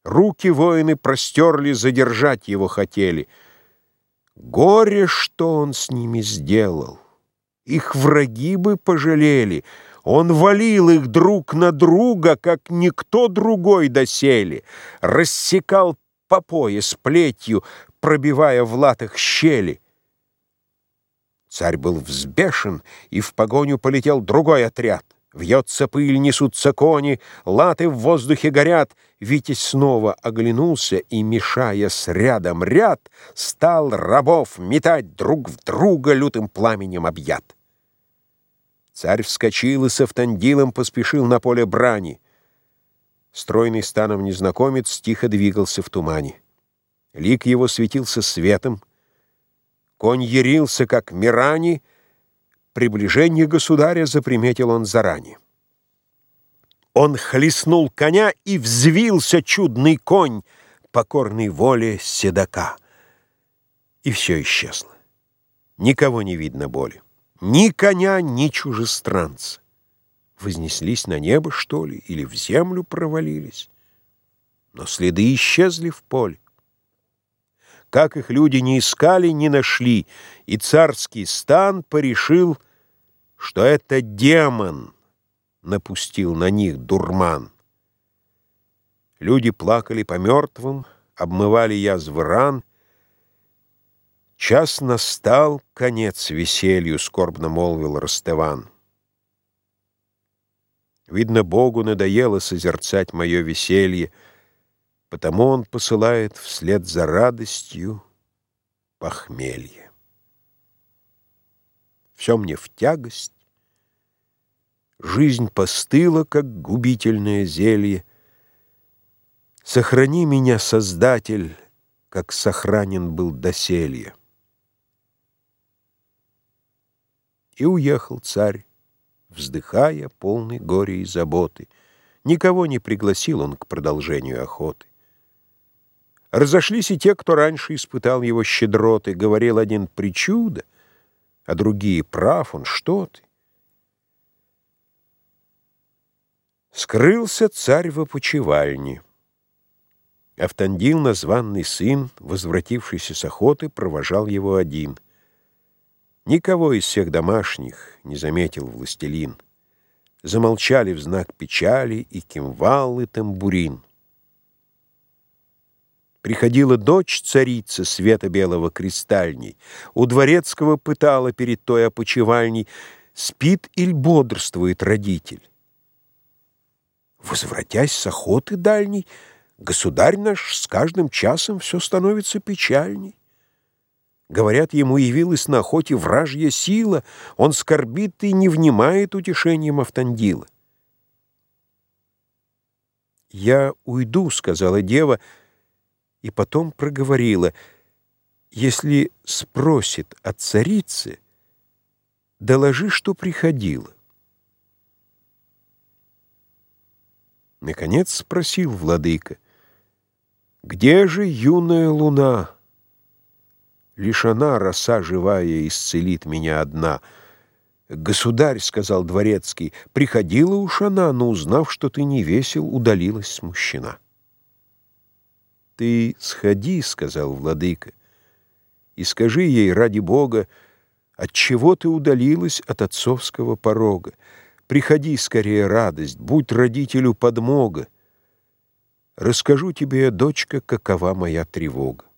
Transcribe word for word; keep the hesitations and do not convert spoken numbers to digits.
Руки воины простерли, задержать его хотели. Горе, что он с ними сделал! Их враги бы пожалели. Он валил их друг на друга, как никто другой доселе, рассекал по пояс плетью, пробивая в латах щели. Царь был взбешен, и в погоню полетел другой отряд. Вьется пыль, несутся кони, латы в воздухе горят. Витязь снова оглянулся и, мешая с рядом ряд, стал рабов метать друг в друга, лютым пламенем объят. Царь вскочил и с Автандилом поспешил на поле брани. Стройный станом незнакомец тихо двигался в тумане. Лик его светился светом, конь ярился, как мирани. Приближение государя заприметил он заранее. Он хлестнул коня, и взвился чудный конь, покорный воле седока. И все исчезло. Никого не видно боли. Ни коня, ни чужестранца. Вознеслись на небо, что ли, или в землю провалились? Но следы исчезли в поле. Как их люди не искали, не нашли, и царский стан порешил, что это демон напустил на них дурман. Люди плакали по мертвым, обмывали язвы ран. Час настал, конец веселью, скорбно молвил Ростован. Видно, Богу надоело созерцать мое веселье, потому он посылает вслед за радостью похмелье. Все мне в тягость, жизнь постыла, как губительное зелье. Сохрани меня, Создатель, как сохранен был доселье. И уехал царь, вздыхая, полный горя и заботы. Никого не пригласил он к продолжению охоты. Разошлись и те, кто раньше испытал его щедроты. Говорил один: причуда, а другие: прав он, что ты. Скрылся царь в опочивальне. Автандил, названный сын, возвратившийся с охоты, провожал его один. Никого из всех домашних не заметил властелин. Замолчали в знак печали и кимвал, и тамбурин. Приходила дочь царицы света белого кристальней, у дворецкого пытала перед той опочивальней: спит иль бодрствует родитель. Возвратясь с охоты дальней, государь наш с каждым часом все становится печальней. Говорят, ему явилась на охоте вражья сила, он скорбит и не внимает утешением Автандила. «Я уйду», — сказала дева, и потом проговорила: «Если спросит от царицы, доложи, что приходила». Наконец спросил владыка: «Где же юная луна? Лишь она, роса живая, исцелит меня одна». «Государь, — сказал дворецкий, — приходила уж она, но, узнав, что ты не весел, удалилась смущена». «Ты сходи, — сказал владыка, — и скажи ей, ради Бога, отчего ты удалилась от отцовского порога. Приходи скорее, радость, будь родителю подмога. Расскажу тебе, дочка, какова моя тревога».